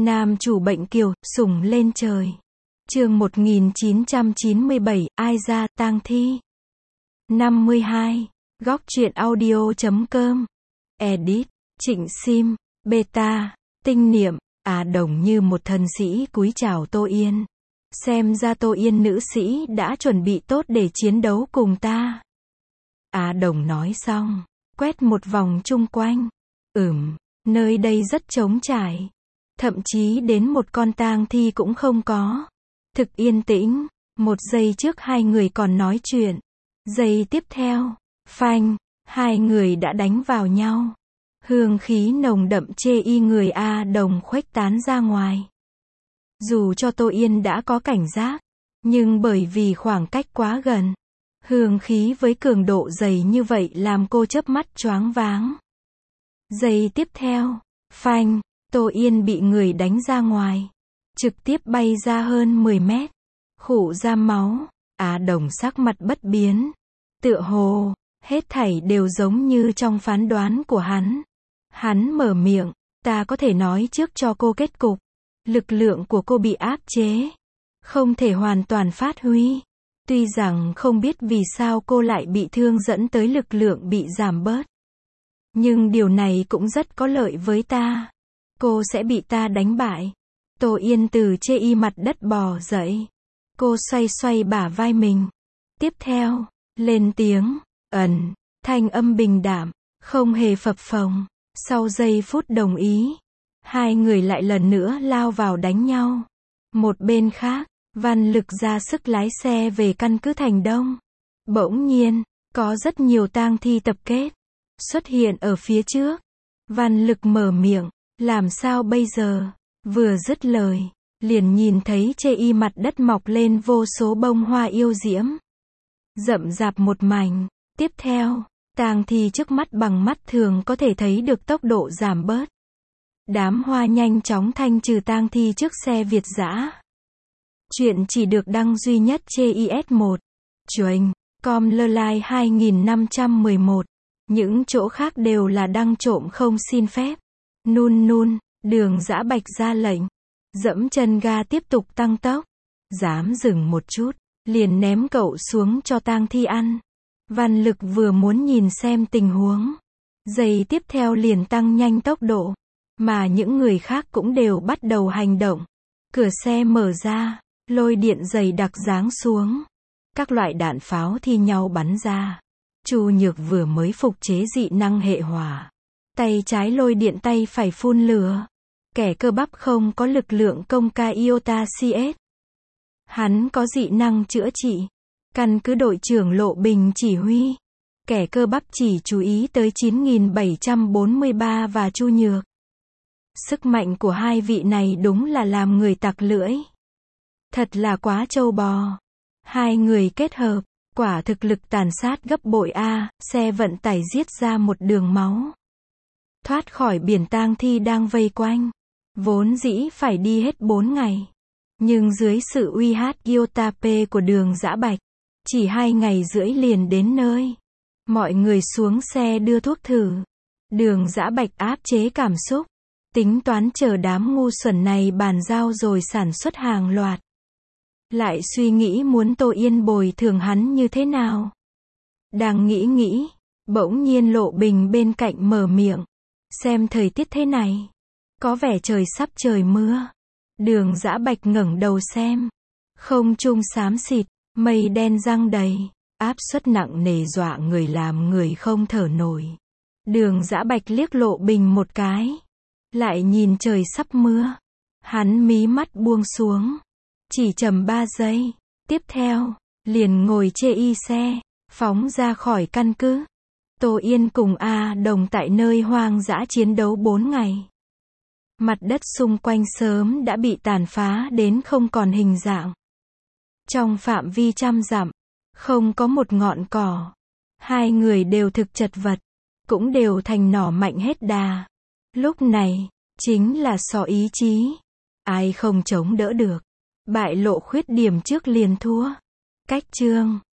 Nam chủ bệnh kiều, sủng lên trời. Chương 1997, ai ra, tang thi. 52. Góc truyện audio.com. Edit, Trịnh Sim, Beta, Tinh Niệm, Đồng như một thần sĩ cúi chào Tô Yên. Xem ra Tô Yên nữ sĩ đã chuẩn bị tốt để chiến đấu cùng ta. Đồng nói xong, quét một vòng chung quanh. Nơi đây rất trống trải. Thậm chí đến một con tang thi cũng không có. Thực yên tĩnh. Một giây trước hai người còn nói chuyện. Giây tiếp theo, phanh, hai người đã đánh vào nhau. Hương khí nồng đậm chê y người Đồng khuếch tán ra ngoài. Dù cho Tô Yên đã có cảnh giác, nhưng bởi vì khoảng cách quá gần, hương khí với cường độ dày như vậy làm cô chớp mắt choáng váng. Giây tiếp theo, phanh, Tô Yên bị người đánh ra ngoài, trực tiếp bay ra hơn 10 mét, khụ ra máu. Đồng sắc mặt bất biến, tựa hồ hết thảy đều giống như trong phán đoán của hắn. Hắn mở miệng, ta có thể nói trước cho cô kết cục. Lực lượng của cô bị áp chế, không thể hoàn toàn phát huy. Tuy rằng không biết vì sao cô lại bị thương dẫn tới lực lượng bị giảm bớt, nhưng điều này cũng rất có lợi với ta. Cô sẽ bị ta đánh bại. Tô Yên từ chê y mặt đất bò dậy. Cô xoay xoay bả vai mình. Tiếp theo, lên tiếng, thanh âm bình đạm, không hề phập phồng. Sau giây phút đồng ý, hai người lại lần nữa lao vào đánh nhau. Một bên khác, Văn Lực ra sức lái xe về căn cứ Thành Đông. Bỗng nhiên, có rất nhiều tang thi tập kết, xuất hiện ở phía trước. Văn Lực mở miệng, làm sao bây giờ? Vừa dứt lời, liền nhìn thấy chê y mặt đất mọc lên vô số bông hoa yêu diễm. Rậm rạp một mảnh. Tiếp theo, tang thi trước mắt bằng mắt thường có thể thấy được tốc độ giảm bớt. Đám hoa nhanh chóng thanh trừ tang thi trước xe Việt dã. Chuyện chỉ được đăng duy nhất CIS1. Chuềnh, com lơ lai 2511. Những chỗ khác đều là đăng trộm không xin phép. Nun, Đường Dã Bạch ra lệnh. Dẫm chân ga tiếp tục tăng tốc. Dám dừng một chút, liền ném cậu xuống cho tang thi ăn. Văn Lực vừa muốn nhìn xem tình huống. Giây tiếp theo liền tăng nhanh tốc độ. Mà những người khác cũng đều bắt đầu hành động. Cửa xe mở ra, lôi điện dày đặc giáng xuống. Các loại đạn pháo thi nhau bắn ra. Chu Nhược vừa mới phục chế dị năng hệ hỏa. Tay trái lôi điện, tay phải phun lửa. Kẻ cơ bắp không có lực lượng công ca iota CS. Hắn có dị năng chữa trị. Căn cứ đội trưởng Lộ Bình chỉ huy. Kẻ cơ bắp chỉ chú ý tới 9743 và Chu Nhược. Sức mạnh của hai vị này đúng là làm người tặc lưỡi. Thật là quá trâu bò. Hai người kết hợp, quả thực lực tàn sát gấp bội xe vận tải giết ra một đường máu. Thoát khỏi biển tang thi đang vây quanh. Vốn dĩ phải đi hết 4 ngày. Nhưng dưới sự uy hát iota P của Đường Dã Bạch, chỉ 2 ngày rưỡi liền đến nơi. Mọi người xuống xe đưa thuốc thử. Đường Dã Bạch áp chế cảm xúc. Tính toán chờ đám ngu xuẩn này bàn giao rồi sản xuất hàng loạt. Lại suy nghĩ muốn Tô Yên bồi thường hắn như thế nào. Đang nghĩ, bỗng nhiên Lộ Bình bên cạnh mở miệng. Xem thời tiết thế này, có vẻ trời sắp trời mưa. Đường Dã Bạch ngẩng đầu xem. Không trung xám xịt, mây đen giăng đầy, áp suất nặng nề dọa người làm người không thở nổi. Đường Dã Bạch liếc Lộ Bình một cái. Lại nhìn trời sắp mưa. Hắn mí mắt buông xuống. Chỉ chầm 3 giây. Tiếp theo, liền ngồi chê y xe, phóng ra khỏi căn cứ. Tô Yên cùng Đồng tại nơi hoang dã chiến đấu 4 ngày. Mặt đất xung quanh sớm đã bị tàn phá đến không còn hình dạng. Trong phạm vi trăm dặm, không có một ngọn cỏ. Hai người đều thực chật vật, cũng đều thành nỏ mạnh hết đà. Lúc này, chính là so ý chí. Ai không chống đỡ được, bại lộ khuyết điểm trước liền thua. Cách chương